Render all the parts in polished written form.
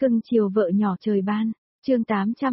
Cưng chiều vợ nhỏ trời ban, chương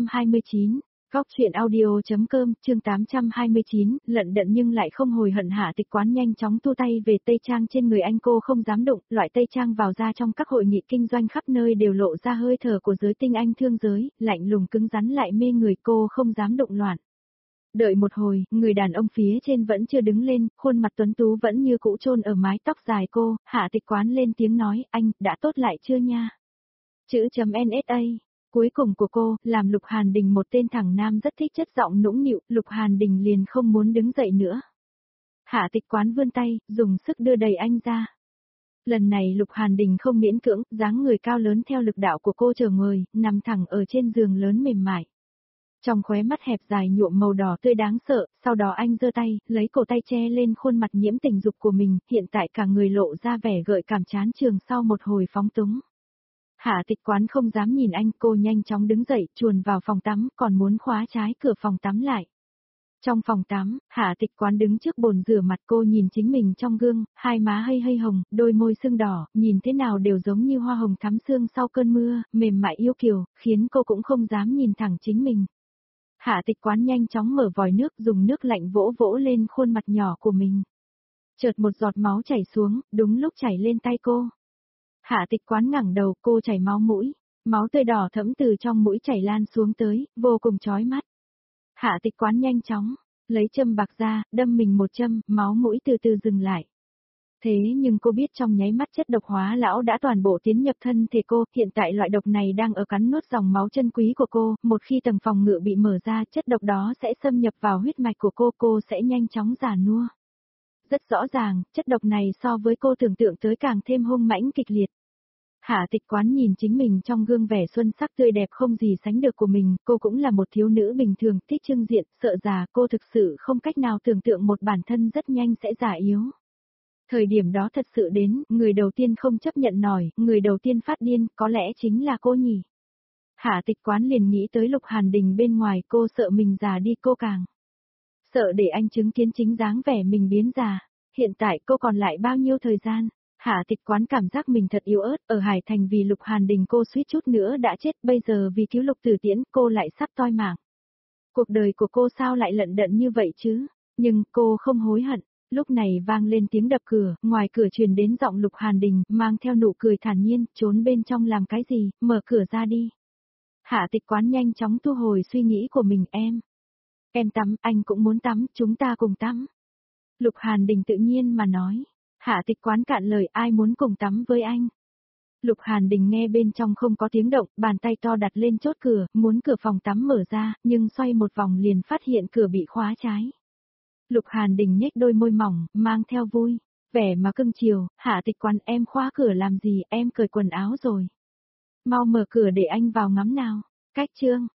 829, góc chuyện audio.com, chương 829, lận đận nhưng lại không hồi hận. Hạ Tịch Quán nhanh chóng tu tay về tây trang trên người anh, cô không dám đụng, loại tây trang vào ra trong các hội nghị kinh doanh khắp nơi đều lộ ra hơi thở của giới tinh anh thương giới, lạnh lùng cứng rắn lại mê người, cô không dám động loạn. Đợi một hồi, người đàn ông phía trên vẫn chưa đứng lên, khuôn mặt tuấn tú vẫn như cũ chôn ở mái tóc dài cô. Hạ Tịch Quán lên tiếng nói, anh, đã tốt lại chưa nha? Chữ chấm NSA. Cuối cùng của cô, làm Lục Hàn Đình một tên thẳng nam rất thích chất giọng nũng nịu, Lục Hàn Đình liền không muốn đứng dậy nữa. Hạ Tịch Quán vươn tay, dùng sức đưa đẩy anh ra. Lần này Lục Hàn Đình không miễn cưỡng, dáng người cao lớn theo lực đạo của cô chờ người, nằm thẳng ở trên giường lớn mềm mại. Trong khóe mắt hẹp dài nhuộm màu đỏ tươi đáng sợ, sau đó anh giơ tay, lấy cổ tay che lên khuôn mặt nhiễm tình dục của mình, hiện tại cả người lộ ra vẻ gợi cảm chán chường sau một hồi phóng túng. Hạ Tịch Quán không dám nhìn anh, cô nhanh chóng đứng dậy, chuồn vào phòng tắm, còn muốn khóa trái cửa phòng tắm lại. Trong phòng tắm, Hạ Tịch Quán đứng trước bồn rửa mặt, cô nhìn chính mình trong gương, hai má hơi hồng, đôi môi sưng đỏ, nhìn thế nào đều giống như hoa hồng thắm sương sau cơn mưa, mềm mại yêu kiều, khiến cô cũng không dám nhìn thẳng chính mình. Hạ Tịch Quán nhanh chóng mở vòi nước, dùng nước lạnh vỗ vỗ lên khuôn mặt nhỏ của mình. Chợt một giọt máu chảy xuống, đúng lúc chảy lên tay cô. Hạ Tịch Quán ngẩng đầu, cô chảy máu mũi, máu tươi đỏ thẫm từ trong mũi chảy lan xuống tới, vô cùng chói mắt. Hạ Tịch Quán nhanh chóng lấy châm bạc ra, đâm mình một châm, máu mũi từ từ dừng lại. Thế nhưng cô biết trong nháy mắt chất độc hóa lão đã toàn bộ tiến nhập thân thể cô, hiện tại loại độc này đang ở cắn nuốt dòng máu chân quý của cô, một khi tầng phòng ngự bị mở ra, chất độc đó sẽ xâm nhập vào huyết mạch của cô sẽ nhanh chóng già nua. Rất rõ ràng, chất độc này so với cô tưởng tượng tới càng thêm hung mãnh kịch liệt. Hạ Tịch Quán nhìn chính mình trong gương vẻ xuân sắc tươi đẹp không gì sánh được của mình, cô cũng là một thiếu nữ bình thường, thích trưng diện, sợ già, cô thực sự không cách nào tưởng tượng một bản thân rất nhanh sẽ già yếu. Thời điểm đó thật sự đến, người đầu tiên không chấp nhận nổi, người đầu tiên phát điên, có lẽ chính là cô nhỉ. Hạ Tịch Quán liền nghĩ tới Lục Hàn Đình bên ngoài, cô sợ mình già đi, cô càng sợ để anh chứng kiến chính dáng vẻ mình biến già. Hiện tại cô còn lại bao nhiêu thời gian? Hạ Tịch Quán cảm giác mình thật yếu ớt, ở Hải Thành vì Lục Hàn Đình cô suýt chút nữa đã chết, bây giờ vì cứu Lục Tử Tiễn cô lại sắp toi mạng. Cuộc đời của cô sao lại lận đận như vậy chứ? Nhưng cô không hối hận. Lúc này vang lên tiếng đập cửa, ngoài cửa truyền đến giọng Lục Hàn Đình, mang theo nụ cười thản nhiên, trốn bên trong làm cái gì, mở cửa ra đi. Hạ Tịch Quán nhanh chóng thu hồi suy nghĩ của mình, em tắm, anh cũng muốn tắm, chúng ta cùng tắm. Lục Hàn Đình tự nhiên mà nói. Hạ Tịch Quán cạn lời, ai muốn cùng tắm với anh? Lục Hàn Đình nghe bên trong không có tiếng động, bàn tay to đặt lên chốt cửa, muốn cửa phòng tắm mở ra, nhưng xoay một vòng liền phát hiện cửa bị khóa trái. Lục Hàn Đình nhếch đôi môi mỏng, mang theo vui, vẻ mà cưng chiều, Hạ Tịch Quán, em khóa cửa làm gì, em cởi quần áo rồi. Mau mở cửa để anh vào ngắm nào. Cách chương